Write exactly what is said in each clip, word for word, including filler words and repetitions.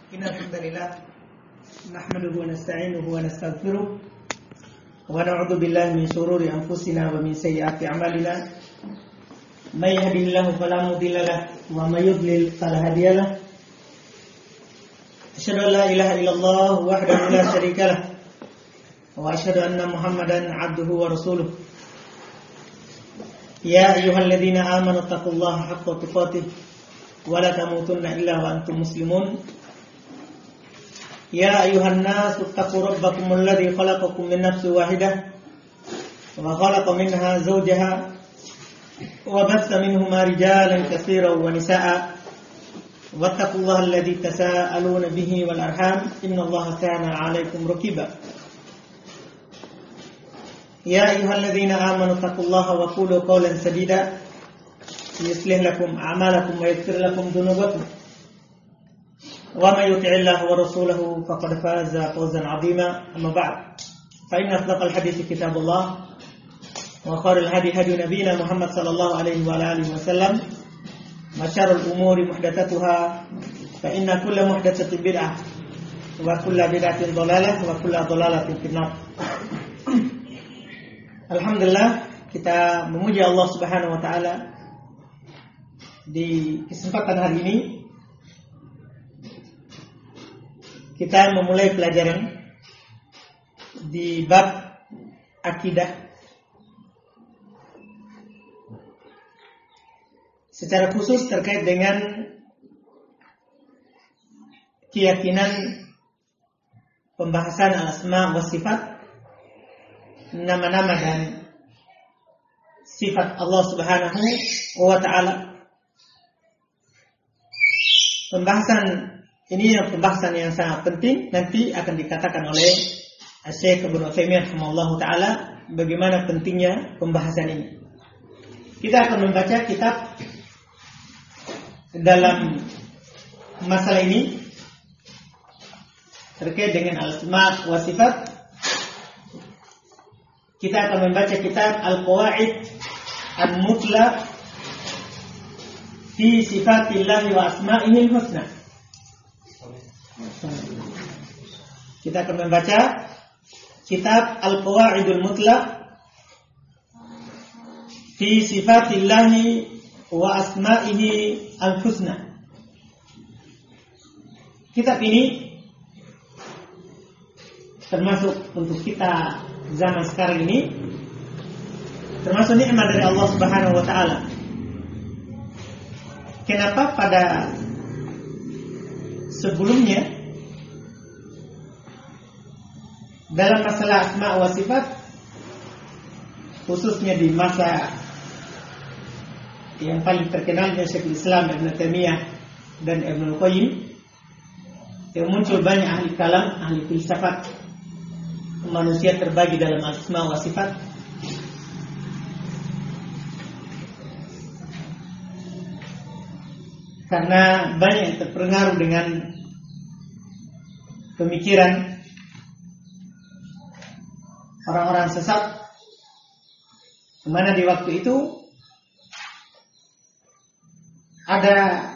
إن الحمد لله نحمده ونستعينه ونستغفره ونعوذ بالله من شرور أنفسنا ومن سيئات أعمالنا من يهده الله فلا مضل له ومن يضلل فلا هادي له أشهد أن لا إله إلا الله وحده لا شريك له وأشهد أن محمدا عبده ورسوله يا أيها الذين آمنوا اتقوا الله حق تقاته ولا تموتن إلا وأنتم مسلمون يا أيها الناس اتقوا ربكم الذي خلقكم من نفس واحدة وخلق منها زوجها وبث منهما رجالا كثيرا ونساء واتقوا الله الذي تساءلون به والأرحام إن الله كان عليكم رقيبا يا أيها الذين آمنوا اتقوا الله وقولوا قولا سديدا يصلح لكم أعمالكم ويغفر لكم ذنوبكم ومن يطع الله ورسوله فقد فاز فوزا عظيما. أما بعد فإن أصدق الحديث كتاب الله وخير الهدي هدي نبينا محمد صلى الله عليه وآله وسلم وشر الأمور محدثاتها فإن كل محدثة بدعة وكل بدعة ضلالة وكل ضلالة في النار. Alhamdulillah, kita memuji Allah Subhanahu wa taala di kesempatan hari ini. Kita memulai pelajaran di bab akidah. Secara khusus terkait dengan keyakinan pembahasan al-asma wa sifat, nama-nama dan sifat Allah Subhanahu wa taala. Pembahasan ini pembahasan yang sangat penting, nanti akan dikatakan oleh Syekh Ibnu Utsaimin rahimahullahu taala bagaimana pentingnya pembahasan ini. Kita akan membaca kitab dalam masalah ini terkait dengan al-asma wa sifat. Kita akan membaca kitab Al-Qawaid Al-Mutla fi Sifatillah wa Asma'ihil Husna. Kita akan membaca kitab Al-Qawaidul Mutla fi Sifatillah wa Asma'ihi Al-Husna. Kitab ini termasuk untuk kita zaman sekarang ini, termasuk nikmat dari Allah Subhanahu wa taala. Kenapa pada sebelumnya dalam masalah asma wa sifat, khususnya di masa yang paling terkenal dari Syekhul Islam Ibnu Taimiyah dan Ibnu Qayyim, yang muncul banyak ahli kalam, ahli filsafat, manusia terbagi dalam asma wa sifat. Karena banyak yang terpengaruh dengan pemikiran orang-orang sesat, dimana di waktu itu ada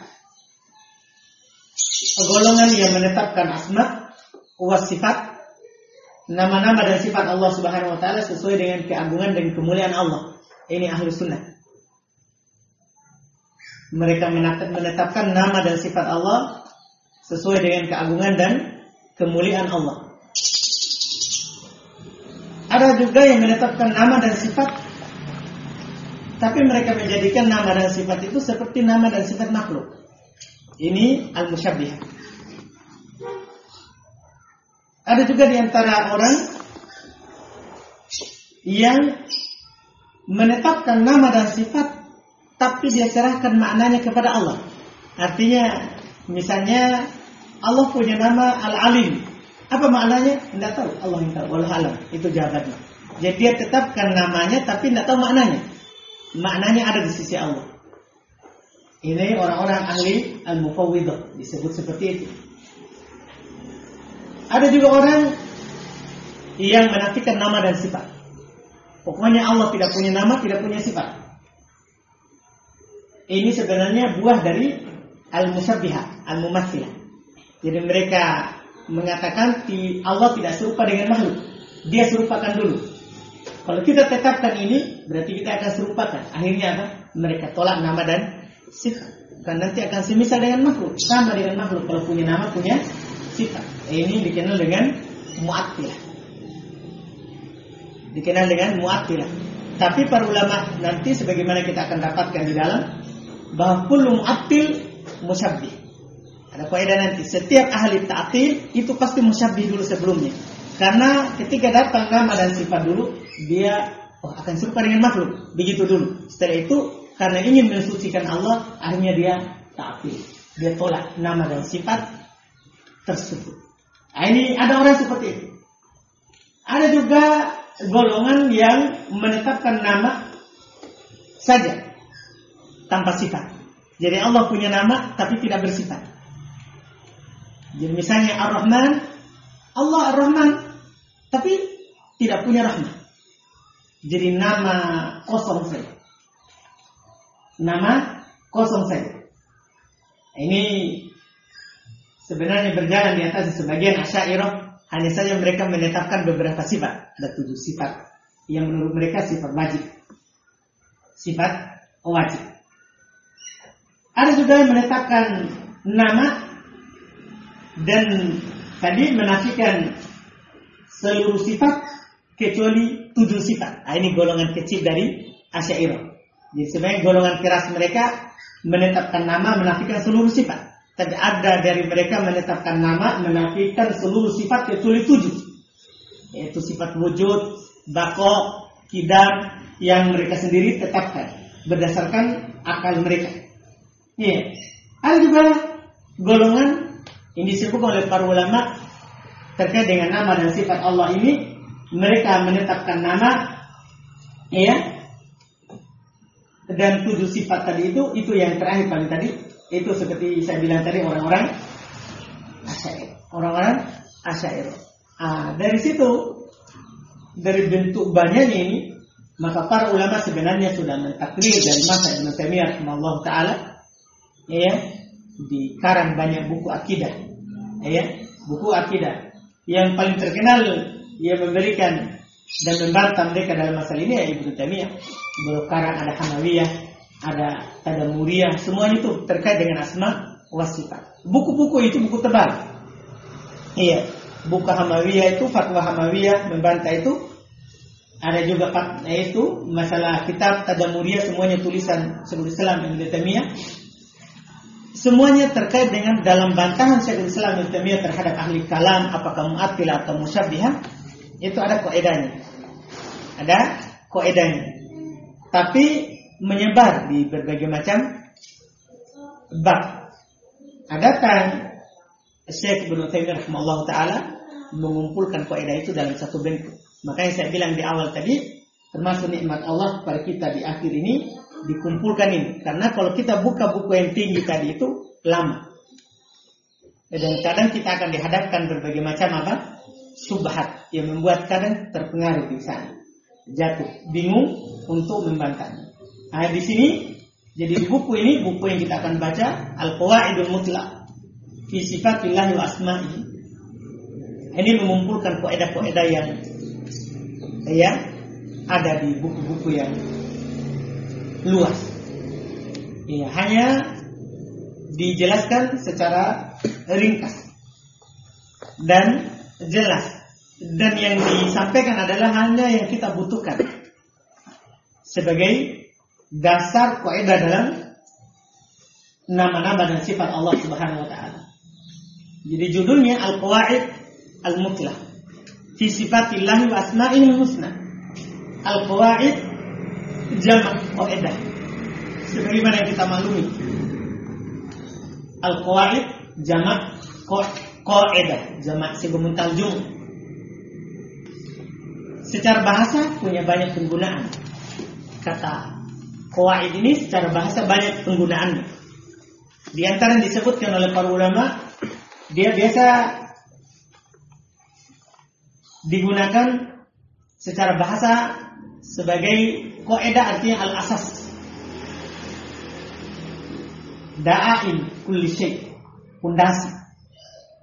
golongan yang menetapkan asma wa sifat, nama-nama dan sifat Allah Subhanahu wa taala sesuai dengan keagungan dan kemuliaan Allah. Ini ahlu sunnah. Mereka menetapkan nama dan sifat Allah sesuai dengan keagungan dan kemuliaan Allah. Ada juga yang menetapkan nama dan sifat, tapi mereka menjadikan nama dan sifat itu seperti nama dan sifat makhluk. Ini al-musyabbihah. Ada juga di antara orang yang menetapkan nama dan sifat, tapi dia serahkan maknanya kepada Allah. Artinya, misalnya Allah punya nama Al-Alim. Apa maknanya? Tidak tahu. Allah yang tahu. Wallahu alam. Itu jawabannya. Jadi dia tetapkan namanya, tapi tidak tahu maknanya. Maknanya ada di sisi Allah. Ini orang-orang ahli al-mufawwidah disebut seperti itu. Ada juga orang yang menafikan nama dan sifat. Pokoknya Allah tidak punya nama, tidak punya sifat. Ini sebenarnya buah dari al-musyabbihah, al-mumatsilah. Jadi mereka mengatakan Allah tidak serupa dengan makhluk. Dia serupakan dulu. Kalau kita tetapkan ini, berarti kita akan serupakan. Akhirnya apa? Mereka tolak nama dan sifat. Kan nanti akan semisal dengan makhluk. Sama dengan makhluk. Kalau punya nama, punya sifat. Ini dikenal dengan mu'attilah. Dikenal dengan mu'attilah. Tapi para ulama nanti sebagaimana kita akan dapatkan di dalam, bahwa kullu mu'attil musyabbih. Ada kaidah nanti. Setiap ahli ta'til itu pasti musyabbih dulu sebelumnya. Karena ketika datang nama dan sifat dulu, dia oh, akan serupa dengan makhluk. Begitu dulu. Setelah itu, karena ingin mensucikan Allah, akhirnya dia ta'til. Dia tolak nama dan sifat tersebut. Nah, ini ada orang seperti itu. Ada juga golongan yang menetapkan nama saja tanpa sifat. Jadi Allah punya nama tapi tidak bersifat. Jadi misalnya Ar-Rahman, Allah Ar-Rahman tapi tidak punya rahmat. Jadi nama kosong saja. Nama kosong saja. Ini sebenarnya berjalan di atas sebagian Asy'ariyah, hanya saja mereka menetapkan beberapa sifat. Ada tujuh sifat yang menurut mereka sifat wajib. Sifat wajib. Ada juga yang menetapkan nama dan tadi menafikan seluruh sifat kecuali tujuh sifat. Nah, ini golongan kecil dari Asy'ariyah. Jadi sebenarnya golongan keras mereka menetapkan nama, menafikan seluruh sifat. Tapi ada dari mereka menetapkan nama, menafikan seluruh sifat kecuali tujuh. Yaitu sifat wujud, baqo, qidam yang mereka sendiri tetapkan berdasarkan akal mereka. Iya. Ada juga golongan yang disebut oleh para ulama terkait dengan nama dan sifat Allah ini. Mereka menetapkan nama, ya, dan tujuh sifat tadi itu, itu yang terakhir paling tadi, itu seperti saya bilang tadi orang-orang Asy'ariyah, orang-orang Asy'ariyah. Ah, dari situ, dari bentuk banyaknya ini, maka para ulama sebenarnya sudah mentakrir dari masa Ibnu Taimiyah rahimahullah taala, ya, dikarang banyak buku akidah, ya, buku akidah. Yang paling terkenal ia memberikan dan membantah mereka dalam masalah ini ya Ibnu Taimiyah. Beliau karang ada Hamawiyah, ada Tadamuriyah, semuanya itu terkait dengan asma wa sifat. Buku-buku itu buku tebal. Iya, buku Hamawiyah itu, fatwa Hamawiyah membantah itu. Ada juga yaitu masalah kitab Tadamuriyah, semuanya tulisan Syekhul Islam Ibnu Taimiyah. Semuanya terkait dengan dalam bantahan Syekhul Islam Ibnu Taimiyah terhadap ahli kalam, apakah mu'attilah atau musyabbihah, itu ada kaidahnya. Ada kaidahnya. Tapi menyebar di berbagai macam bab. Adakah Syekh Ibnu Taimiyah rahimahullah taala mengumpulkan kaidah itu dalam satu bentuk. Makanya saya bilang di awal tadi, termasuk nikmat Allah kepada kita di akhir ini dikumpulkan ini. Karena kalau kita buka buku yang tinggi tadi itu lama. Dan kadang kita akan dihadapkan berbagai macam apa? Subhat yang membuat kadang terpengaruh di sana. Jatuh, bingung untuk membantahnya. Nah, di sini jadi buku ini, buku yang kita akan baca Al-Qawaidul Mutlaq fi Sifatillah wa Asma'ihi. Ini mengumpulkan kaidah-kaidah yang ya ada di buku-buku yang luas. Ya, hanya dijelaskan secara ringkas dan jelas, dan yang disampaikan adalah hanya yang kita butuhkan sebagai dasar kaidah dalam nama-nama dan sifat Allah Subhanahu wa taala. Jadi judulnya Al-Qawaid Al-Mutlaq fi Sifatillah wa Asma'il Husna. Al-Qawaid jamak kaidah. Sebagaimana yang kita maklumi, Al-Qawaid jamak kaidah, jamak sigomun taljum. Secara bahasa punya banyak penggunaan. Kata qawaid ini secara bahasa banyak penggunaannya. Di antara yang disebutkan oleh para ulama, dia biasa digunakan secara bahasa sebagai kaidah, artinya al-asas. Da'ain kulli syai', pondasi.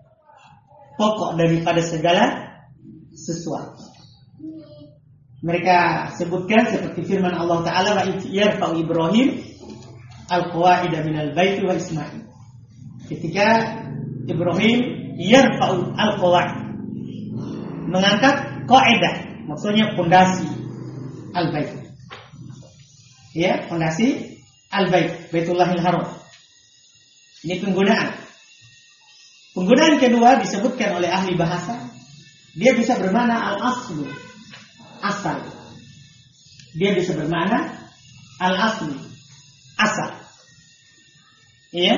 pokok daripada segala sesuatu. Mereka sebutkan seperti firman Allah Ta'ala, wa yarfa'u Ibrahim al-qawaida minal baiti wa Ismail. Ketika Ibrahim yarfa'u al-qawaid, mengangkat qaidah, maksudnya fondasi al-bait. Ya, fondasi al-bait, Baitullahil Haram. Ini penggunaan. Penggunaan kedua disebutkan oleh ahli bahasa, dia bisa bermakna al-aslu, asal. Dia bisa bermakna al-aslu, asal. Iya.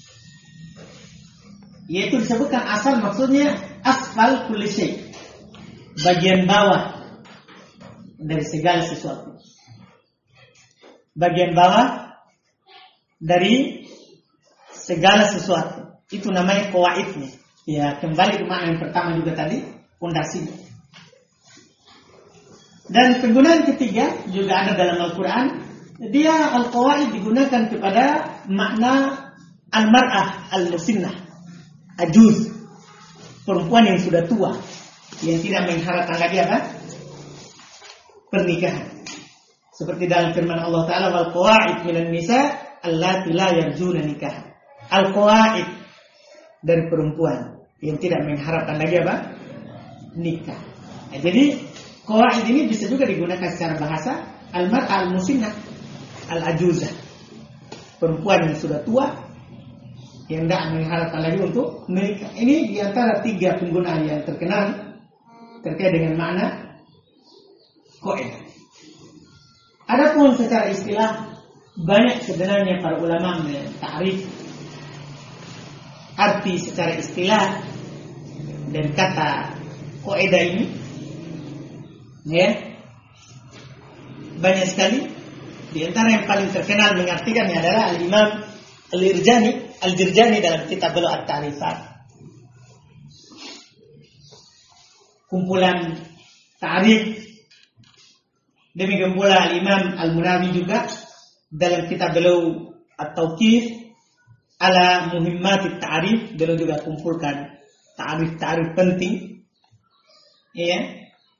Yaitu disebutkan asal, maksudnya asfal kulli syai', bagian bawah dari segala sesuatu. Bagian bawah dari segala sesuatu. Itu namanya qawaidnya. Ya, kembali ke makna yang pertama juga tadi, fondasinya. Dan penggunaan ketiga juga ada dalam Al-Quran. Dia al-qawaid digunakan kepada makna al-mar'ah al-musinnah, ajuz, perempuan yang sudah tua, yang tidak mengharapkan lagi apa? Pernikahan. Seperti dalam firman Allah Ta'ala, wal qawaid minan nisa allati la yarjuna nikah. Al-qawaid dari perempuan yang tidak mengharapkan lagi apa? Nikah. Nah, jadi qawaid ini bisa juga digunakan secara bahasa al-mar'ah al-musinnah, al-ajuzah, perempuan yang sudah tua yang tidak mengharapkan lagi untuk menikah. Ini diantara tiga penggunaan yang terkenal terkait dengan makna qawaid. Adapun secara istilah, banyak sebenarnya para ulama men-ta'rif arti secara istilah dari kata qaedah ini. Ya. Banyak sekali. Di antara yang paling terkenal mengartikannya adalah Al-Imam Al-Irjani, Al-Jirjani dalam kitab beliau At-Ta'rifat. Kumpulan ta'rif. Demikian pula Al-Imam Al-Munawi juga dalam kitab beliau At-Tawqif ala Muhimmatit Ta'rif, beliau juga kumpulkan ta'rif-ta'rif penting. Ya.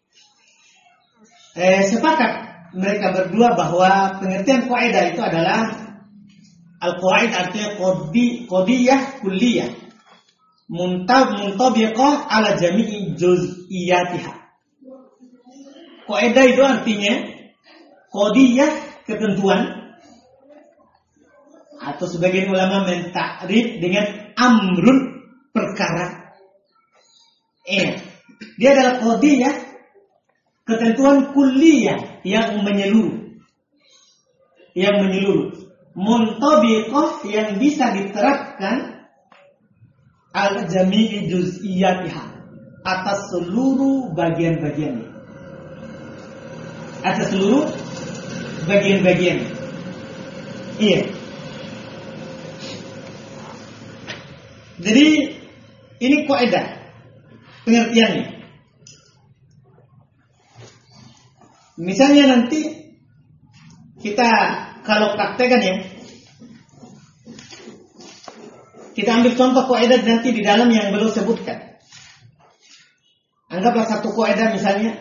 Eh, sepakat mereka berdua bahwa pengertian kaidah itu adalah al-qawaid artinya qadi qadiyah kulliyah muntab muntabiqah ala jami'i juz'iyatiha. Kaidah itu artinya qadiyah, ketentuan, atau sebagian ulama mentakrif dengan amrun, perkara. Eh, dia adalah qadiyah, ketentuan kulliyah yang menyeluruh, yang menyeluruh, muntabiqah yang bisa diterapkan al jami'i juz'iyatiha, atas seluruh bagian-bagiannya, atas seluruh bagian-bagian. Iya. Jadi ini kaidah pengertiannya. Misalnya nanti kita kalau praktekkan ya, kita ambil contoh kaidah nanti di dalam yang belum sebutkan. Anggaplah satu kaidah misalnya,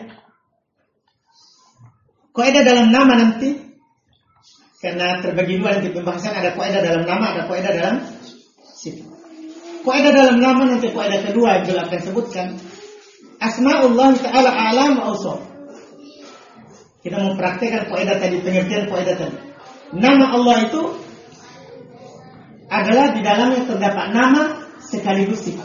kaidah dalam nama nanti, karena terbagi dua nanti pembahasan, ada kaidah dalam nama, ada kaidah dalam sifat. Kaidah dalam nama nanti kaidah kedua yang akan sebutkan, Asma'ullah Ta'ala a'lam wa awsaf. Kita mempraktekkan kaidah tadi, pengertian kaidah tadi. Nama Allah itu adalah di dalamnya terdapat nama sekaligus sifat.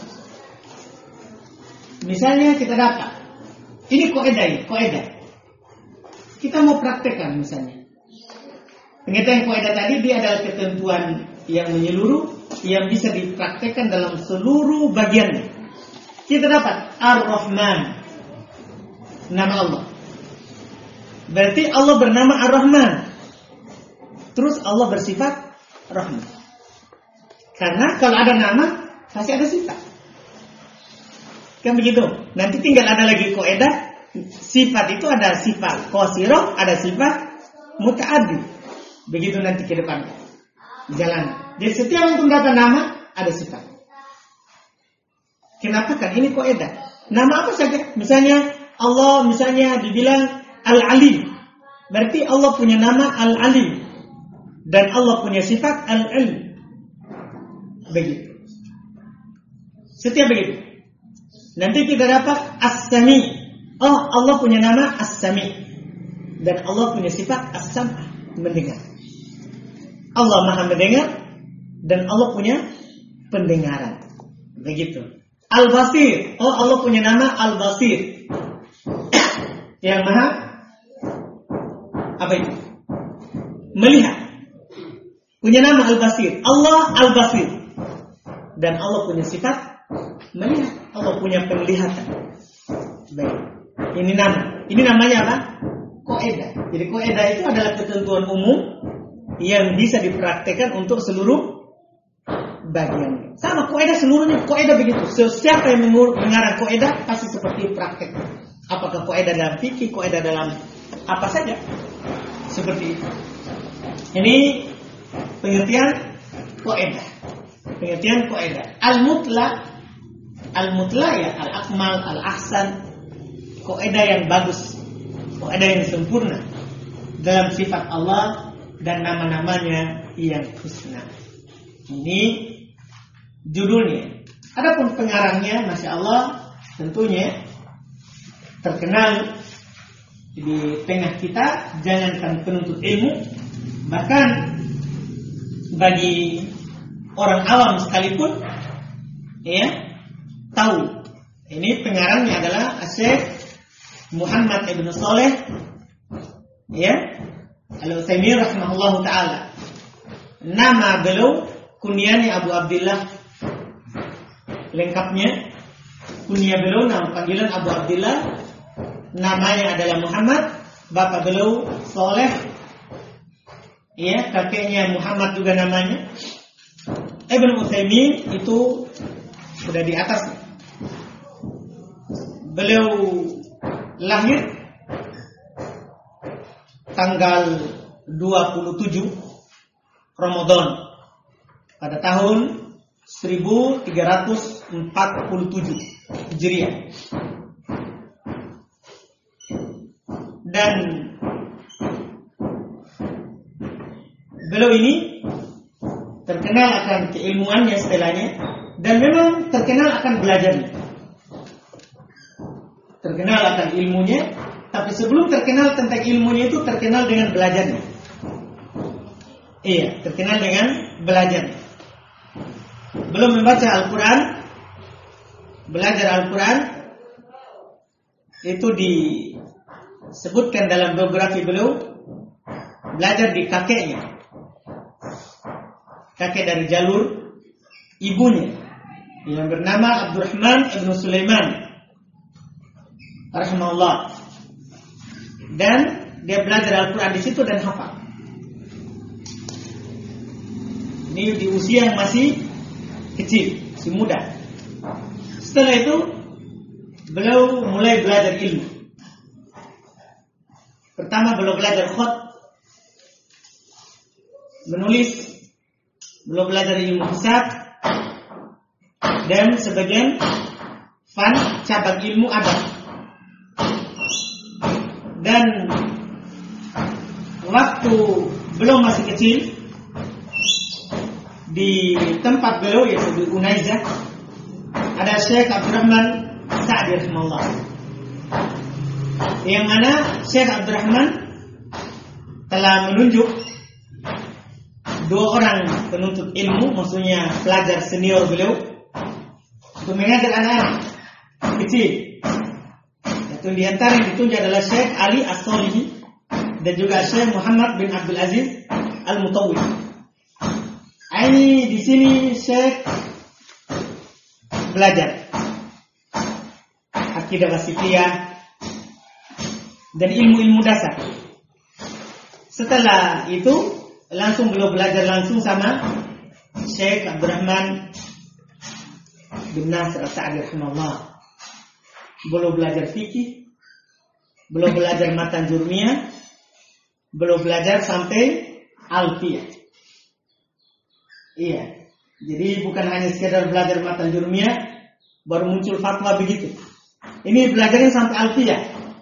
Misalnya kita dapat, ini kaidah ini, kaidah. Kita mau praktekkan misalnya. Pengertian kaidah tadi dia adalah ketentuan yang menyeluruh, yang bisa dipraktekkan dalam seluruh bagiannya. Kita dapat Ar-Rahman, nama Allah. Berarti Allah bernama Ar-Rahman. Terus Allah bersifat Rahman. Karena kalau ada nama pasti ada sifat. Kan begitu. Nanti tinggal ada lagi kaidah, sifat itu ada sifat qasirah, ada sifat muta'addi. Begitu nanti ke depan jalan. Jadi setiap untuk mendapat nama ada sifat. Kenapa? Kan ini kaidah. Nama apa saja? Misalnya Allah misalnya dibilang Al-Alim. Berarti Allah punya nama Al-Alim. Dan Allah punya sifat Al-Ilm. Begitu. Setiap begitu. Nanti kita dapat As-Sami. Oh, Allah punya nama As-Sami. Dan Allah punya sifat As-Sam'ah, mendengar. Allah Maha mendengar dan Allah punya pendengaran. Begitu. Al-Basir. Oh, Allah punya nama Al-Basir. Yang Maha apa itu? Melihat. Punya nama Al-Basir. Allah Al-Basir. Dan Allah punya sifat melihat. Allah punya penglihatan. Baik. Ini nama. Ini namanya apa? Kaidah. Jadi kaidah itu adalah ketentuan umum yang bisa dipraktekkan untuk seluruh bagian. Sama kaidah seluruhnya. Kaidah begitu. Siapa yang mengarang kaidah pasti seperti praktek. Apakah kaidah dalam fikih, kaidah dalam apa saja. Seperti itu. Ini pengertian kaidah. Pengertian kaidah. Al-mutlaq, al-mutlaq ya, al-akmal, al-ahsan. Kaidah yang bagus, kaidah yang sempurna dalam sifat Allah dan nama-namanya yang husna. Ini judulnya. Adapun pengarangnya, masya Allah, tentunya terkenal di tengah kita. Jangankan penuntut ilmu, bahkan bagi orang awam sekalipun, ya, tahu. Ini pengarangnya adalah Syekh Muhammad ibn Saleh, ya, Al-Utsaimin rahimahullahu taala. Nama beliau kunyanya Abu Abdullah. Lengkapnya kunyah beliau, nama panggilan Abu Abdullah. Namanya adalah Muhammad. Bapak beliau Saleh, ya, kakeknya Muhammad juga namanya. Ibn Utsaimin itu sudah di atas. Beliau lahir tanggal dua puluh tujuh Ramadan pada tahun seribu tiga ratus empat puluh tujuh Hijriah. Dan beliau ini terkenal akan keilmuannya setelahnya, dan memang terkenal akan belajarnya. Terkenal akan ilmunya, tapi sebelum terkenal tentang ilmunya itu terkenal dengan belajarnya. Iya, terkenal dengan belajarnya. Belum membaca Al-Quran, belajar Al-Quran, itu disebutkan dalam biografi beliau, belajar di kakeknya. Kakek dari jalur ibunya yang bernama Abdurrahman ibn Sulaiman rahimahullah. Dan dia belajar Al-Quran di situ dan hafal. Ini di usia yang masih kecil, masih muda. Setelah itu beliau mulai belajar ilmu. Pertama beliau belajar khat, menulis. Beliau belajar ilmu hisab dan sebagian fan cabang ilmu adab. Dan waktu beliau masih kecil, di tempat beliau yaitu di Unaizah, ada Syekh Abdurrahman Sa'di rahimahullah. Yang mana Syekh Abdurrahman telah menunjuk dua orang penuntut ilmu, maksudnya pelajar senior beliau, untuk mengajar anak-anak kecil. Itu di antara yang ditunjuk adalah Syekh Ali As-Solihi dan juga Syekh Muhammad bin Abdul Aziz Al-Mutawwil. Ini di sini Syekh belajar akidah wasitiyah dan ilmu-ilmu dasar. Setelah itu langsung beliau belajar langsung sama Syekh Abdurrahman bin Nasir As-Sa'di rahimahullah. Beliau belajar fikih, beliau belajar matan jurmiyah, beliau belajar sampai alfiyah. Iya. Jadi bukan hanya sekedar belajar matan jurmiyah, baru muncul fatwa begitu. Ini belajarnya sampai alfiyah.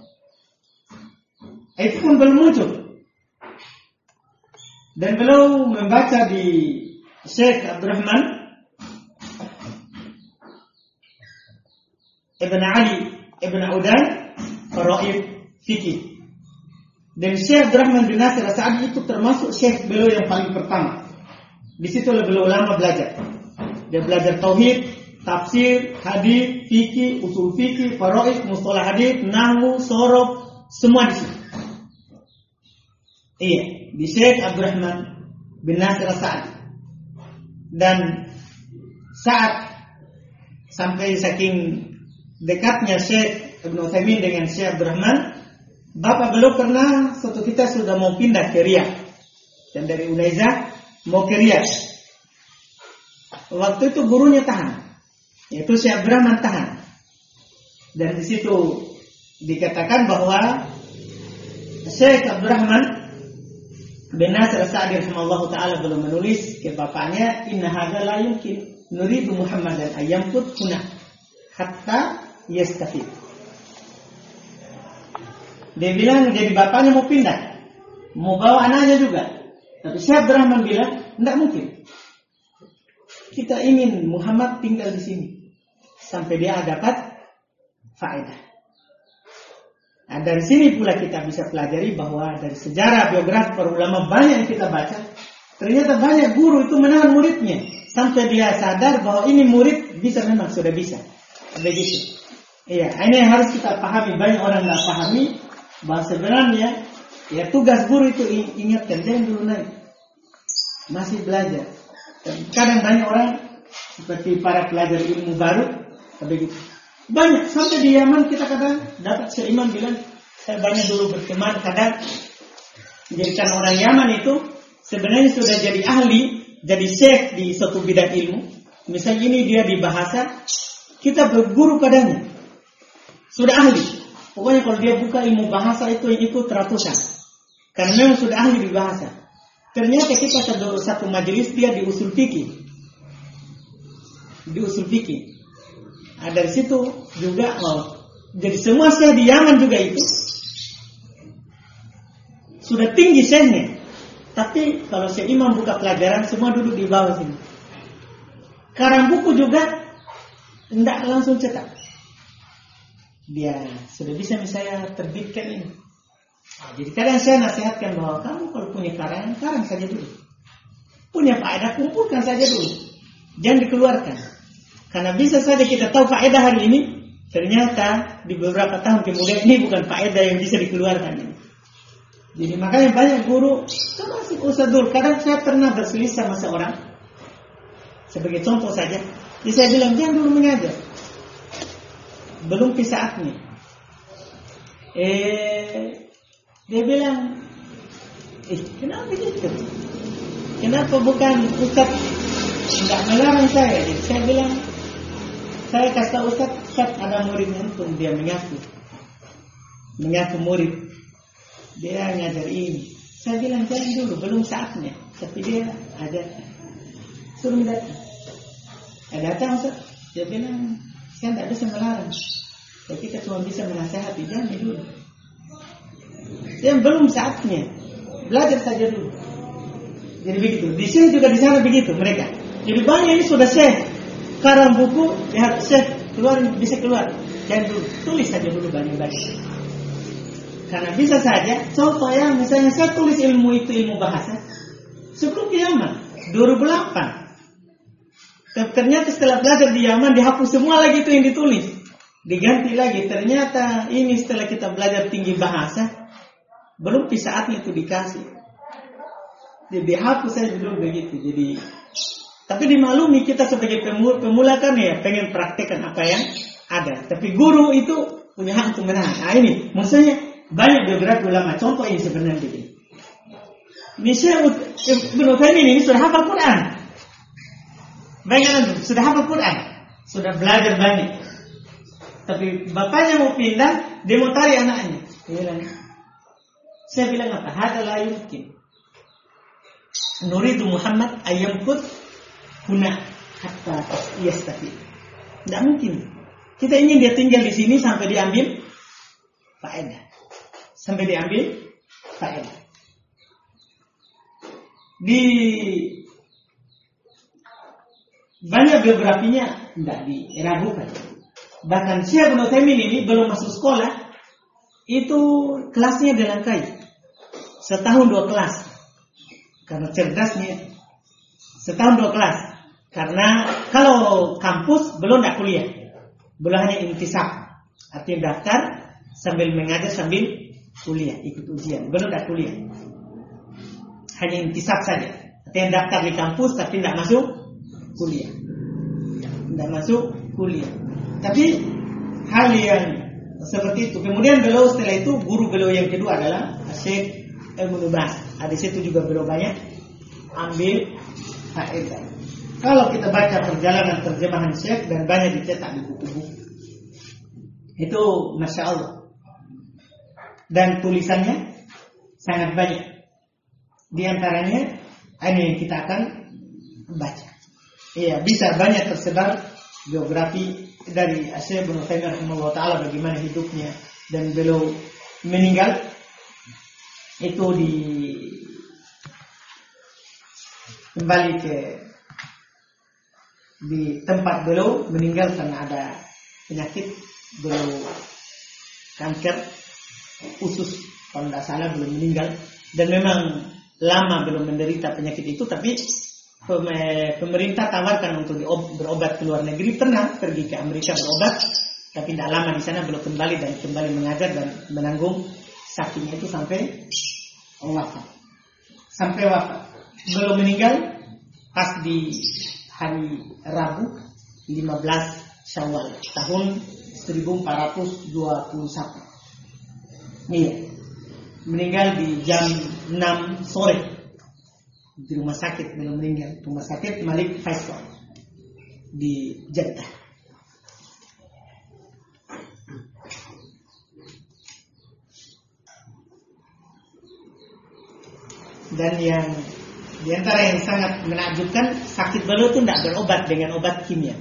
Itu pun belum muncul. Dan beliau membaca di Syekh Abdurrahman Ibn Ali Ibn Udan Faraid Fikih. Dan Syekh Abdurrahman bin Nasir As-Sa'di itu termasuk syekh beliau yang paling pertama. Di situ beliau lama belajar. Dia belajar tauhid, tafsir, hadis, fikih, usul fikih, faraid, mustalah hadis, nahwu, sorof, semua di situ. Iya, di Syekh Abdurrahman bin Nasir As-Sa'di. Dan saat sampai saking dekatnya Syekh Ibn Utsaimin dengan Syekh Abdurrahman, bapak beliau pernah suatu kita sudah mau pindah ke Riyadh. Dan dari Unaiza mau ke Riyadh. Waktu itu gurunya tahan, yaitu Syekh Abdurrahman tahan. Dan di situ dikatakan bahwa Syekh Abdurrahman bin Nasir As-Sa'di rahimallahu taala belum menulis ke bapaknya, inna hadza la yumkin nuridu Muhammadan ayyamkut huna hatta yastafid. Dia bilang jadi bapaknya mau pindah, mau bawa anaknya juga. Tapi Syekh Abdurrahman bilang tidak mungkin. Kita ingin Muhammad tinggal di sini sampai dia dapat faedah. Nah, dari sini pula kita bisa pelajari bahwa dari sejarah biografi para ulama banyak yang kita baca, ternyata banyak guru itu menahan muridnya sampai dia sadar bahwa ini murid bisa, memang sudah bisa. Begitu. Iya, ini yang harus kita pahami. Banyak orang nggak pahami bahwa sebenarnya ya tugas guru itu ingatkan, jangan dulu naik, masih belajar. Kadang banyak orang seperti para pelajar ilmu baru begitu. Banyak sampai di Yaman kita kadang dapat seiman bilang, saya banyak dulu berteman kadang jadikan orang Yaman itu sebenarnya sudah jadi ahli, jadi syekh di suatu bidang ilmu. Misalnya ini dia di bahasa, kita berguru padanya, sudah ahli. Pokoknya kalau dia buka ilmu bahasa itu yang ikut ratusan, karena memang sudah ahli di bahasa. Ternyata kita satu, satu majelis dia di usul fikih, di usul fikih. Nah, dari situ juga, oh, jadi semua syekh di Yaman juga itu sudah tinggi syekhnya. Tapi kalau Syekh Imam buka pelajaran, semua duduk di bawah sini. Karang buku juga tidak langsung cetak. Dia sudah bisa misalnya terbitkan ini. Nah, jadi kadang saya nasihatkan bahwa kamu kalau punya karang, karang saja dulu. Punya faedah, kumpulkan saja dulu. Jangan dikeluarkan. Karena bisa saja kita tahu faedah hari ini, ternyata di beberapa tahun kemudian ini bukan faedah yang bisa dikeluarkan. Jadi makanya banyak guru, termasuk Ustadzul, kadang saya pernah berselisih sama seorang. Sebagai contoh saja, jadi saya bilang jangan dulu mengajar, belum saatnya. Eh, dia bilang, eh kenapa gitu? Kenapa bukan Ustadz tidak melarang saya? Jadi saya bilang, saya kasih tahu Ustadz, Ustadz ada muridnya untuk dia mengaku, mengaku murid. Dia ngajar ini. Saya bilang jangan dulu, belum saatnya. Tapi dia ada, suruh datang. Ada datang Ustaz. Dia bilang saya tidak bisa melarang. Tapi kita cuma bisa menasihati, jangan dulu. Yang belum saatnya, belajar saja dulu. Jadi begitu. Di sini juga di sana begitu mereka. Jadi banyak ini sudah syekh, karang buku, ya syekh keluar bisa keluar. Jangan dulu, tulis saja dulu banyak-banyak. Karena bisa saja, contoh ya, misalnya saya tulis ilmu itu, ilmu bahasa sebelum di Yaman dua ribu delapan. Ternyata setelah belajar di Yaman dihapus semua lagi itu yang ditulis, diganti lagi. Ternyata ini setelah kita belajar tinggi bahasa, belum di saatnya itu dikasih, jadi dihapus saja dulu begitu. Jadi, tapi dimaklumi kita sebagai pemula, pemula kan ya pengen praktekkan apa yang ada. Tapi guru itu punya hak untuk menahan. Nah ini maksudnya banyak biografi ulama. Contoh ini sebenarnya begini. Misalnya Ibn Utsaimin ini sudah hafal Quran. Bayangkan sudah hafal Quran, sudah belajar banyak. Tapi bapaknya mau pindah, dia mau tarik anaknya. Dia bilang, saya bilang apa? Hada la yumkin. Nuridu Muhammad ayyamkut huna hatta yastafid. Tidak mungkin. Kita ingin dia tinggal di sini sampai diambil faedah. Sampai diambil faedah. Di banyak biografinya tidak diragukan. Bahkan Syekh Ibnu Utsaimin ini belum masuk sekolah, itu kelasnya dilangkai. Setahun dua kelas. Karena cerdasnya. Setahun dua kelas. Karena kalau kampus belum tak kuliah. Belum hanya intisab. Artinya daftar sambil mengajar sambil kuliah, ikut ujian. Belum tak kuliah. Hanya intisab saja. Artinya daftar di kampus tapi tidak masuk kuliah. Tidak masuk kuliah. Tapi hal yang seperti itu. Kemudian beliau setelah itu guru beliau yang kedua adalah Syekh Ibnu Baz. Di situ juga beliau banyak ambil faedah. Kalau kita baca perjalanan terjemahan Syekh dan banyak dicetak di buku-buku, itu masya Allah. Dan tulisannya sangat banyak. Di antaranya ini yang kita akan baca. Iya, bisa banyak tersebar biografi dari Syekh Ibnu Utsaimin rahimahullah taala bagaimana hidupnya dan beliau meninggal itu di kembali ke di tempat beliau meninggal karena ada penyakit, beliau kanker usus kalau tidak salah, belum meninggal dan memang lama belum menderita penyakit itu, tapi pemerintah tawarkan untuk berobat ke luar negeri, pernah pergi ke Amerika berobat, tapi tidak lama di sana belum kembali dan kembali mengajar dan menanggung sakitnya itu sampai wafat. Sampai wafat. Belum meninggal pas di hari Rabu lima belas Syawal tahun seribu empat ratus dua puluh satu. Iya. Meninggal di jam enam sore. Di rumah sakit belum meninggal, rumah sakit Malik Faisal di Jeddah. Dan yang di antara yang sangat menakjubkan, sakit beliau itu tidak berobat dengan obat kimia.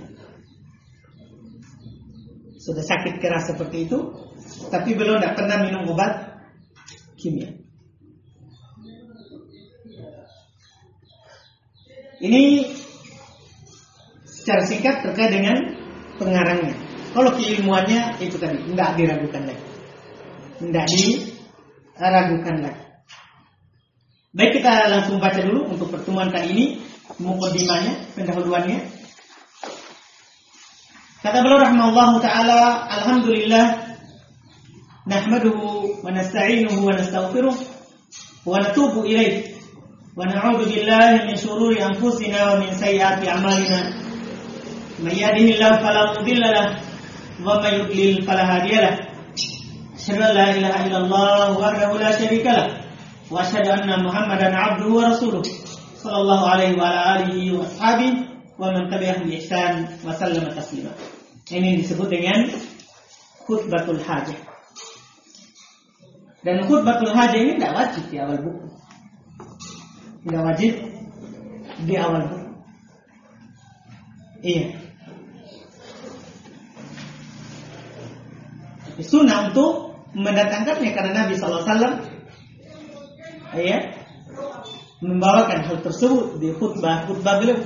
Sudah sakit keras seperti itu, tapi beliau tidak pernah minum obat kimia. Ini secara singkat terkait dengan pengarangnya. Kalau keilmuannya itu tadi tidak diragukan lagi, tidak diragukan lagi. Baik, kita langsung baca dulu untuk pertemuan kali ini muqaddimahnya, pendahuluannya. Kata beliau rahimahullahu taala, alhamdulillah nahmaduhu wa nasta'inuhu wa nastaghfiruh wa natubu ilaih. Wa na'udzu billahi min shururi anfusina wa min sayyiati a'malina. May yahdihillahu fala mudilla lahu wa may yudlil fala hadiya lahu. Asyhadu an la ilaha illallah wahdahu la syarika lahu wa asyhadu anna Muhammadan 'abduhu wa rasuluh sallallahu alaihi wa ala alihi wa ashabihi wa man tabi'ahum bi ihsan wa sallama taslima. Ini disebut dengan khutbatul hajah. Dan khutbatul hajah ini tidak wajib di awal buku. Tidak wajib di awal buku. Iya. Tapi sunnah untuk mendatangkannya karena Nabi sallallahu alaihi wasallam iya, membawakan hal tersebut di khutbah khutbah beliau.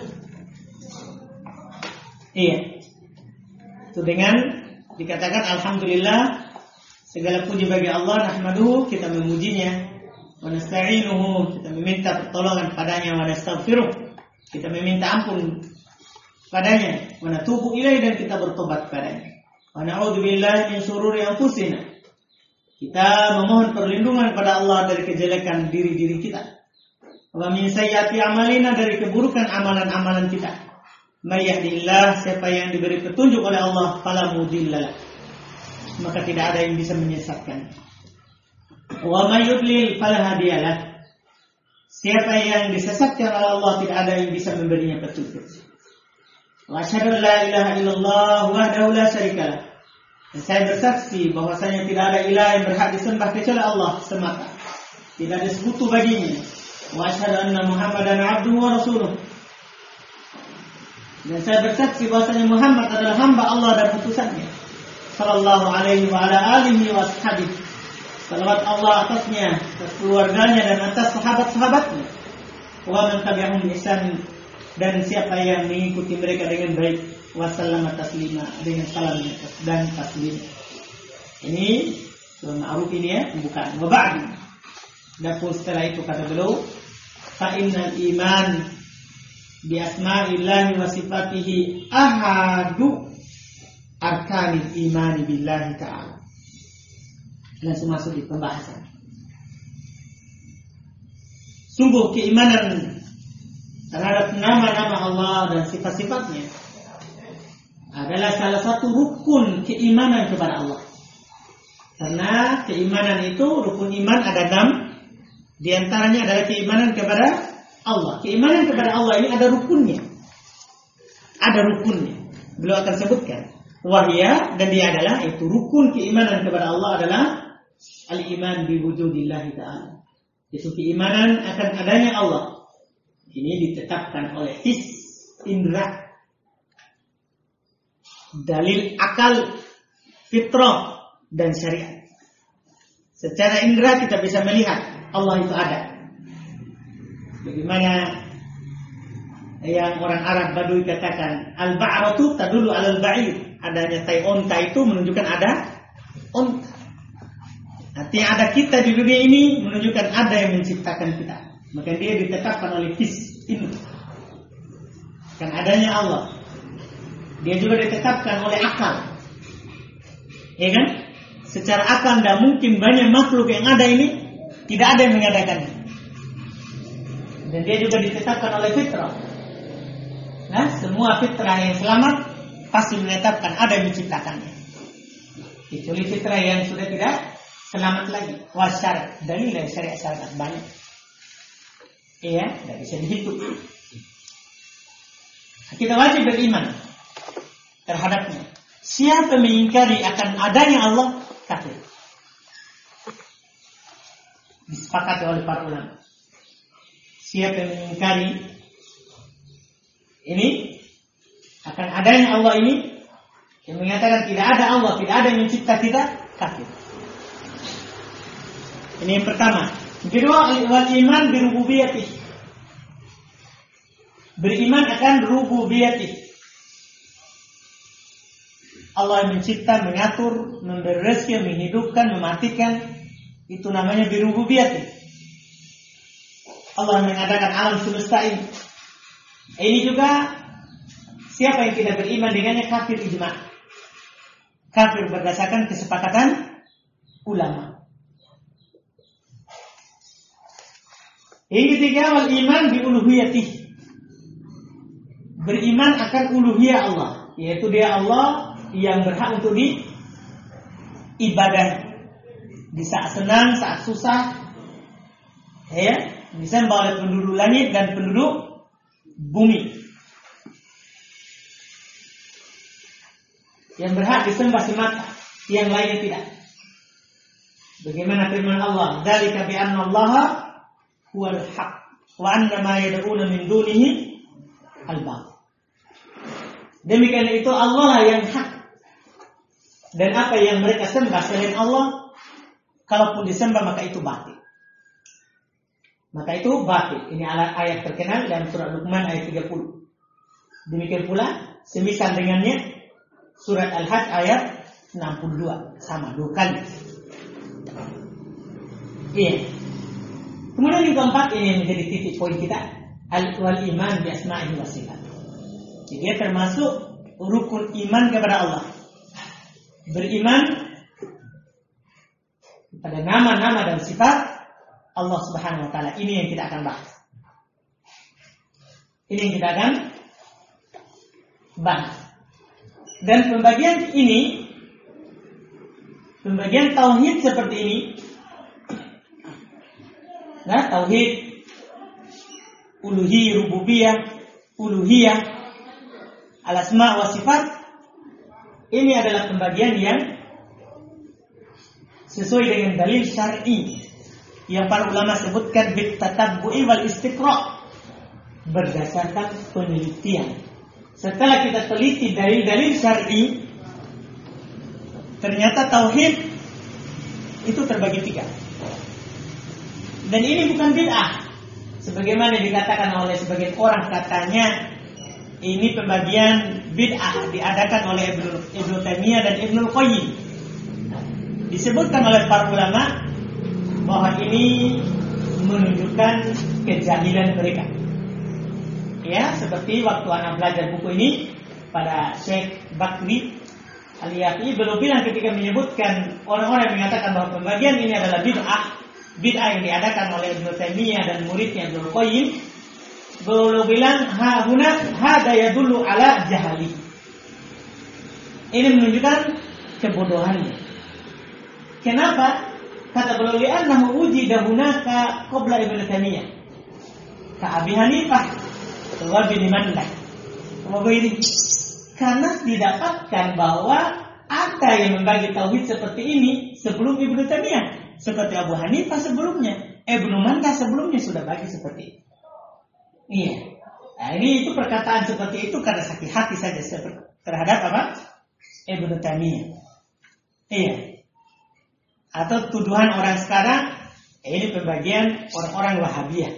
Iya. Itu dengan dikatakan alhamdulillah, segala puji bagi Allah, nahmaduhu, kita memujinya. Wa nasta'inuhu, kita meminta pertolongan padanya. Wa nastaghfiruh, kita meminta ampun padanya. Wa natubu ilaihi, dan kita bertobat padanya. Wa na'udzu billahi min syururi anfusina, kita memohon perlindungan pada Allah dari kejelekan diri-diri kita. Wa min sayyiati a'malina, dari keburukan amalan-amalan kita. May yahdihillah, siapa yang diberi petunjuk oleh Allah, fala mudhillalah, maka tidak ada yang bisa menyesatkan. Wa may yudlil fala hadiyalah, siapa yang disesatkan oleh Allah, tidak ada yang bisa memberinya petunjuk. Wa asyhadu an la ilaha illallah wahdahu la syarikalah, dan saya bersaksi bahwasanya tidak ada ilah yang berhak disembah kecuali Allah semata, tidak ada sekutu baginya. Wa asyhadu anna Muhammadan 'abduhu wa rasuluh, dan saya bersaksi bahwasanya Muhammad adalah hamba Allah dan utusannya. sallallahu alaihi wa ala alihi wa ashabihi. Salawat Allah atasnya, atas keluarganya dan atas sahabat-sahabatnya. Wa man tabi'ahum bi ihsan, dan siapa yang mengikuti mereka dengan baik. Wa sallama taslima, dengan salam dan taslim. Ini surah Ma'ruf ini ya, pembukaan. Wa ba'du. Dan pun setelah itu kata beliau, fa innal iman bi asma'illahi wa sifatihi ahadu arkanil imani billahi ta'ala. Langsung masuk di pembahasan. Sungguh keimanan terhadap nama-nama Allah dan sifat-sifatnya adalah salah satu rukun keimanan kepada Allah. Karena keimanan itu, rukun iman ada enam. Di antaranya adalah keimanan kepada Allah. Keimanan kepada Allah ini ada rukunnya. Ada rukunnya. Beliau akan sebutkan. Wahya, dan dia adalah itu rukun keimanan kepada Allah adalah al-iman bi wujudillahi ta'ala. Itu keimanan akan adanya Allah. Ini ditetapkan oleh his, indra, dalil akal, fitrah, dan syariat. Secara indra kita bisa melihat Allah itu ada. Bagaimana yang orang Arab Badui katakan, al-ba'ratu tadullu 'alal ba'ir. Adanya tai onta itu menunjukkan ada onta. Artinya ada kita di dunia ini menunjukkan ada yang menciptakan kita. Maka dia ditetapkan oleh his ini. Kan adanya Allah. Dia juga ditetapkan oleh akal. Ya kan? Secara akal tidak mungkin banyak makhluk yang ada ini tidak ada yang mengadakannya. Dan dia juga ditetapkan oleh fitrah. Nah, semua fitrah yang selamat pasti menetapkan ada yang menciptakannya. Kecuali fitrah yang sudah tidak selamat lagi. Wah, syarat. Dalil dari syariat syarat banyak. Iya, tidak bisa dihitung. Kita wajib beriman terhadapnya. Siapa mengingkari akan adanya Allah, kafir. Disepakati oleh para ulama. Siapa yang mengingkari ini akan adanya Allah ini, yang mengatakan tidak ada Allah, tidak ada yang mencipta kita, kafir. Ini yang pertama. Yang kedua, wal iman bi rububiyyatih. Beriman akan rububiyyatih. Allah yang mencipta, mengatur, memberi rezeki, menghidupkan, mematikan. Itu namanya bi rububiyyatih. Allah mengadakan alam semesta ini. Ini juga siapa yang tidak beriman dengannya kafir ijma. Kafir berdasarkan kesepakatan ulama. Yang ketiga, wal iman bi uluhiyatih. Beriman akan uluhiyah Allah, yaitu dia Allah yang berhak untuk diibadah di saat senang, saat susah, ya, disembah oleh penduduk langit dan penduduk bumi. Yang berhak disembah semata, yang lainnya tidak. Bagaimana firman Allah? Dzalika bi anna Allaha huwal haq wa anna ma yad'una min dunihi al-batil. Demikian itu Allah yang hak. Dan apa yang mereka sembah selain Allah, kalaupun disembah maka itu batil. Maka itu batil. Ini ayat terkenal dalam surat Luqman ayat tiga puluh. Demikian pula semisal dengannya surat Al-Hajj ayat enam puluh dua, sama dua kali. Iya. Kemudian yang keempat, ini yang menjadi titik poin kita, al-wal iman bi asma'ihi wa sifat. Jadi dia termasuk rukun iman kepada Allah. Beriman pada nama-nama dan sifat Allah Subhanahu wa taala. Ini yang kita akan bahas. Ini yang kita akan bahas. Dan pembagian ini, pembagian tauhid seperti ini, nah, tauhid uluhiyah, rububiyah, uluhiyah, al-asma wa sifat, ini adalah pembagian yang sesuai dengan dalil syar'i yang para ulama sebutkan bit tatabbu'i wal istiqra', berdasarkan penelitian. Setelah kita teliti dalil-dalil syar'i, ternyata tauhid itu terbagi tiga. Dan ini bukan bid'ah, sebagaimana dikatakan oleh sebagian orang, katanya ini pembagian bid'ah diadakan oleh Ibnu Ibnu Taimiyah dan Ibnu Qayyim. Disebutkan oleh para ulama bahwa ini menunjukkan kejahilan mereka. Ya, seperti waktu anak belajar buku ini pada Syekh Bakri Al-Yaqi, beliau bilang ketika menyebutkan orang-orang yang mengatakan bahwa pembagian ini adalah bid'ah, bid'ah yang diadakan oleh Ibnu Taimiyah dan muridnya Ibnu Qayyim, beliau bilang ha huna hada yadullu ala jahali. Ini menunjukkan kebodohannya. Kenapa? Kata beliau, li'annahu wujida hunaka qabla Ibnu Taimiyah ka Abi Hanifah wa Ibnu Mandah. Semoga ini karena didapatkan bahwa ada yang membagi tauhid seperti ini sebelum Ibnu Taimiyah. Seperti Abu Hanifah sebelumnya, Ibnu Mandah sebelumnya sudah bagi seperti itu. Iya. Nah, ini itu perkataan seperti itu karena sakit hati saja terhadap apa? Ibnu Taimiyah. Iya. Atau tuduhan orang sekarang, ini pembagian orang-orang Wahabiyah.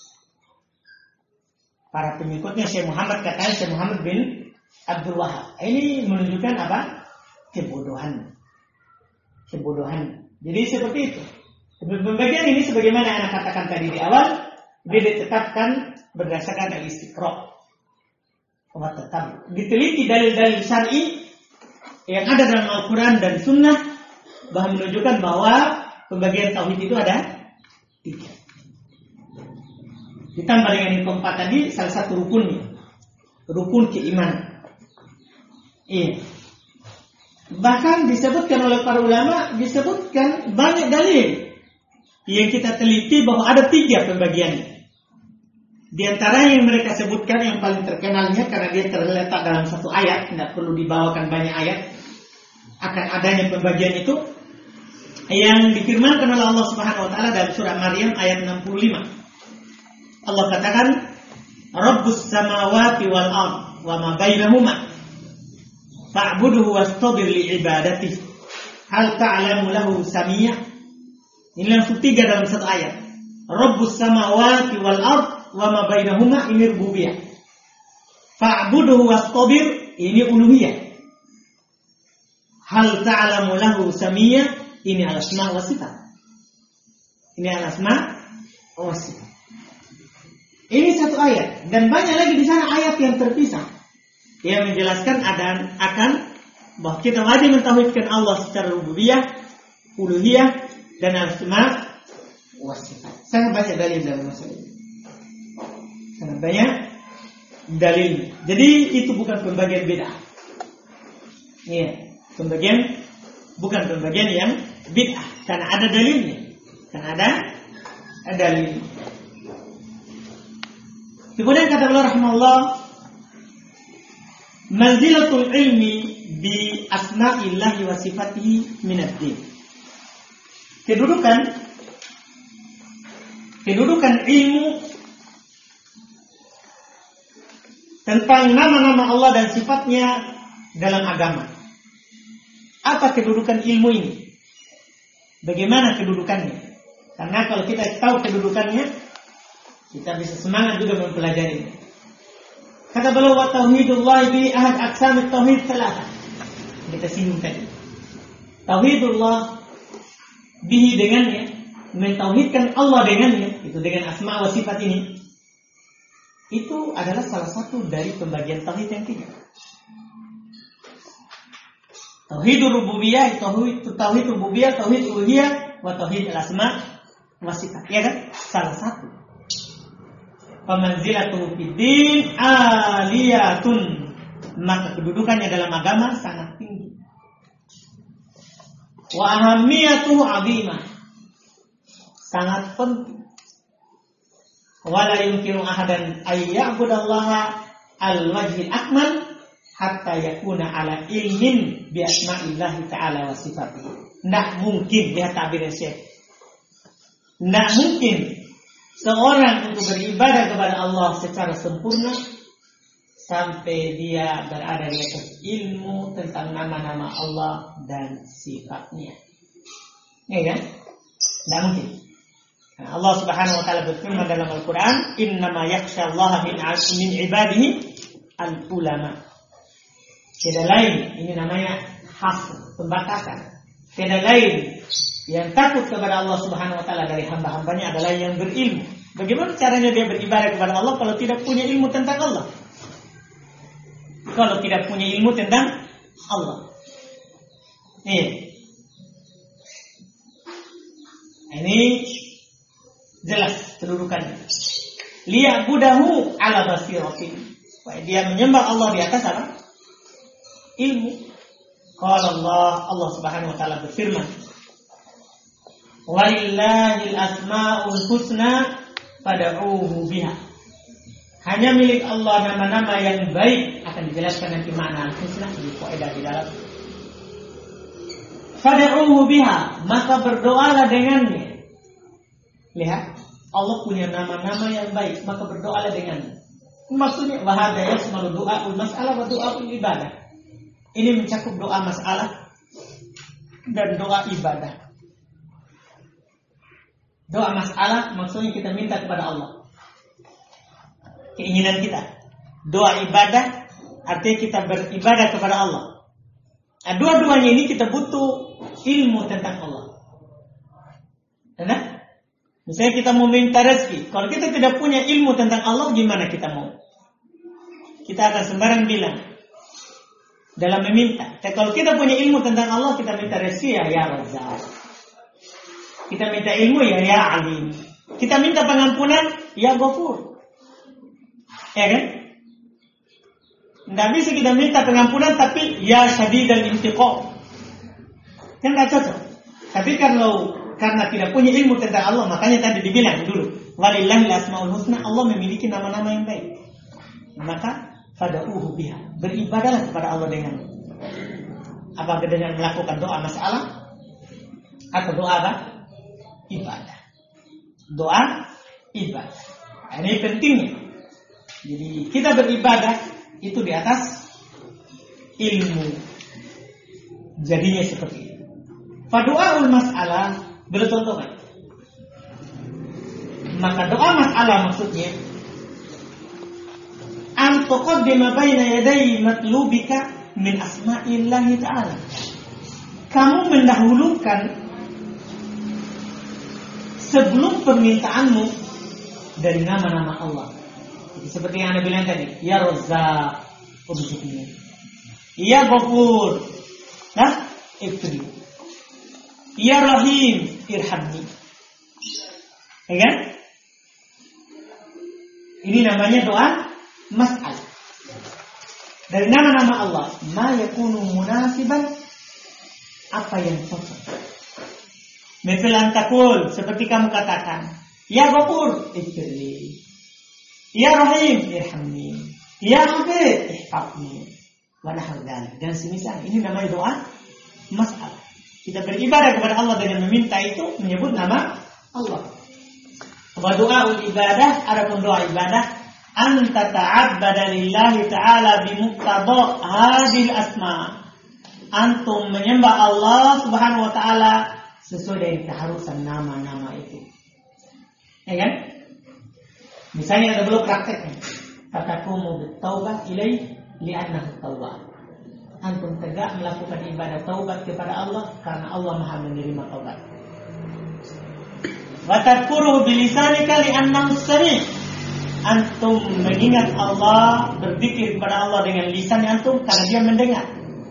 Para pengikutnya Syekh Muhammad, katanya Syekh Muhammad bin Abdul Wahab. Ini menunjukkan apa? Kebodohan. Kebodohan. Jadi seperti itu. Pembagian ini sebagaimana anak katakan tadi di awal, dia ditetapkan berdasarkan al-istiqra'. Tetap diteliti dalil-dalil syar'i yang ada dalam Al-Quran dan Sunnah bahwa menunjukkan bahwa pembagian tauhid itu ada tiga. Ditambah dengan yang keempat tadi, salah satu rukunnya, rukun keimanan. Iya. Bahkan disebutkan oleh para ulama, disebutkan banyak dalil yang kita teliti bahwa ada tiga pembagiannya. Di antara yang mereka sebutkan yang paling terkenalnya karena dia terletak dalam satu ayat, tidak perlu dibawakan banyak ayat, akan adanya pembagian itu yang difirmankan oleh Allah Subhanahu wa taala dalam surah Maryam ayat enam puluh lima. Allah katakan, Rabbus samawati wal ard wa ma bainahuma fa'buduhu wastabir li'ibadatihi hal ta'lamu lahu samiyya. Ini langsung tiga dalam satu ayat. Rabbus samawati wal ard wa ma bainahuma, ini rububiyah. Fa'buduhu wastabir, ini uluhiyah. Hal ta'lamu lahu samiyya, ini al-asma wa sifat. Ini al-asma wa sifat. Ini satu ayat, dan banyak lagi di sana ayat yang terpisah yang menjelaskan ada akan bahwa kita wajib mentauhidkan Allah secara rububiyah, uluhiyah, dan asma wa sifat. Sangat banyak dalil dalam masalah ini. Sangat banyak dalil. Jadi itu bukan pembagian bid'ah. Iya, pembagian bukan pembagian yang bid'ah karena ada dalilnya. Karena ada ada dalil. Kemudian kata Allah rahimahullah, manzilatul ilmi bi asma'illahi wa sifatihi minad din. Kedudukan kedudukan ilmu tentang nama-nama Allah dan sifatnya dalam agama. Apa kedudukan ilmu ini? Bagaimana kedudukannya? Karena kalau kita tahu kedudukannya, kita bisa semangat juga mempelajarinya. Kata beliau, wa tauhidullah bi ahad aqsamit tauhid salatah. Kita singgung tadi. Tauhidullah bihi dengannya, mentauhidkan Allah dengannya, itu dengan asma wa sifat ini. Itu adalah salah satu dari pembagian tauhid yang tiga. Tauhidur rububiyah, tauhid tauhid rububiyah, tauhid uluhiyah, wa tauhid al-asma wa sifat. Ya kan? Salah satu. Famanzilatuhu fiddin aliyatun, maka kedudukannya dalam agama sangat tinggi. Wa ahamiyatuhu azimah, sangat penting. Wala yumkinu ahadan ay ya'budallaha al-wajhil akmal hatta yakuna ala ilmin bi asma'illahi ta'ala wa sifatihi. Tidak mungkin, lihat tabirin Syekh, tidak mungkin seorang untuk beribadah kepada Allah secara sempurna sampai dia berada di atas ilmu tentang nama-nama Allah dan sifatnya. Ya kan? Tidak mungkin. Nah, Allah Subhanahu wa taala berfirman dalam Al-Qur'an, "Innama yakhsyallaha min 'min 'ibadihi al-ulama." Tidak lain, ini namanya hasr, pembatasan. Tidak lain yang takut kepada Allah Subhanahu wa taala dari hamba-hambanya adalah yang berilmu. Bagaimana caranya dia beribadah kepada Allah kalau tidak punya ilmu tentang Allah? Kalau tidak punya ilmu tentang Allah. Nih. Ini jelas kedudukannya. Liya'budahu ala basiratin. Supaya dia menyembah Allah di atas apa? Ilmu. Qala Allah, Allah Subhanahu wa taala berfirman, "Walillahil asmaul husna fad'uuhu biha." Hanya milik Allah nama-nama yang baik, akan dijelaskan nanti makna al-husna di faedah di dalam. Fad'uuhu biha, maka berdoalah dengannya. Lihat, Allah punya nama-nama yang baik, maka berdoalah dengannya. Maksudnya wahada yasmalu du'aul mas'alah wa du'aul ibadah. Ini mencakup doa masalah dan doa ibadah. Doa masalah maksudnya kita minta kepada Allah keinginan kita. Doa ibadah artinya kita beribadah kepada Allah. Nah, dua-duanya ini kita butuh ilmu tentang Allah. Karena misalnya kita mau minta rezeki, kalau kita tidak punya ilmu tentang Allah, gimana kita mau? Kita akan sembarang bilang dalam meminta. Tapi kalau kita punya ilmu tentang Allah, kita minta rezeki ya ya Razzaq. Kita minta ilmu ya ya Alim. Kita minta pengampunan ya Ghafur. Ya kan? Tidak bisa kita minta pengampunan tapi ya Syadidal Intiqam. Kan tidak cocok. Tapi kalau karena tidak punya ilmu tentang Allah, makanya tadi dibilang dulu, walillahil asmaul husna, Allah memiliki nama-nama yang baik. Maka fad'uuhu biha, beribadahlah kepada Allah dengan apakah dengan melakukan doa masalah atau doa apa? Ibadah. Doa ibadah. Ini pentingnya. Jadi kita beribadah itu di atas ilmu. Jadinya seperti itu. Fadu'aul mas'alah bercontoh kan? Maka doa masalah maksudnya an tuqaddima baina yaday matlubika min asma'illahi ta'ala. Kamu mendahulukan sebelum permintaanmu dari nama-nama Allah. Jadi seperti yang Anda bilang tadi, ya Razzaq, rezeki. Ya Ghafur, nah, iftri. Ya Rahim, irhamni. Ya kan? Ini namanya doa mas'al. Dari nama-nama Allah, ma yakunu munasiban, apa yang cocok. Misal antakul, seperti kamu katakan, ya Ghafur, ighfirli. Ya Rahim, irhamni. Ya Hafid, ihfadni. Wa nahwu dzalik. Dan semisal ini namanya doa mas'al. Kita beribadah kepada Allah dengan meminta itu menyebut nama Allah. Wa du'aul ibadah, adapun doa ibadah, anta ta'abbada lillahi ta'ala bimuqtada hadhil asma. Antum menyembah Allah Subhanahu wa taala sesuai dengan keharusan nama-nama itu. Ya kan? Misalnya ada belum prakteknya. Fatakumu bitaubah ilaih li'annahu tawwab. Antum tegak melakukan ibadah taubat kepada Allah karena Allah Maha menerima taubat. Wa tadhkuruhu bilisanika li'annahu sami'. Antum mengingat Allah, berzikir kepada Allah dengan lisan antum karena Dia mendengar.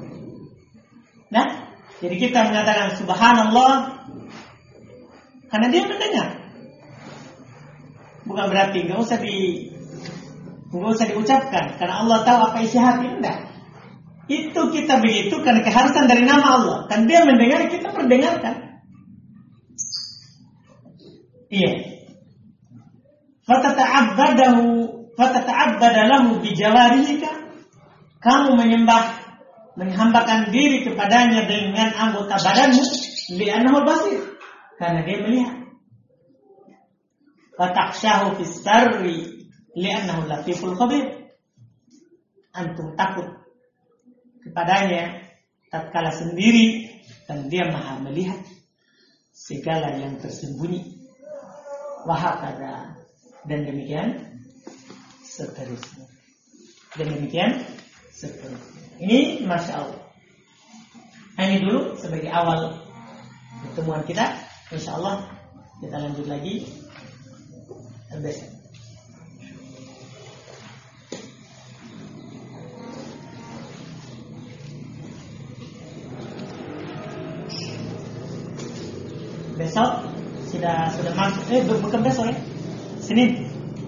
Nah, jadi kita mengatakan subhanallah karena Dia mendengar. Bukan berarti enggak usah di enggak usah diucapkan karena Allah tahu apa isi hati, enggak. Itu kita begitu karena keharusan dari nama Allah. Kan Dia mendengar, kita mendengarkan. Iya. Fatata'abbadahu fatata'abbada lahu bijawarihika. Kamu menyembah, menghambakan diri kepadanya dengan anggota badanmu, li'annahu basir, karena Dia melihat. Fatakhshahu fis sarri li'annahu latiful khabir. antum takut kepadanya tatkala sendiri, dan dia maha melihat segala yang tersembunyi. Wahakada, dan demikian seterusnya. Dan demikian seterusnya. Ini Masya Allah. Ini dulu sebagai awal pertemuan kita. Insya Allah kita lanjut lagi besok. Besok sudah sudah masuk. Eh bukan besok ya, Senin.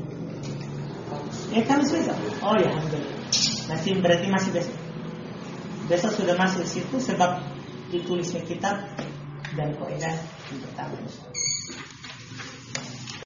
Eh Kamis besok. Oh ya, alhamdulillah. Masih berarti masih besok. Besok sudah masuk situ sebab ditulisnya kitab dan kaidah yang pertama.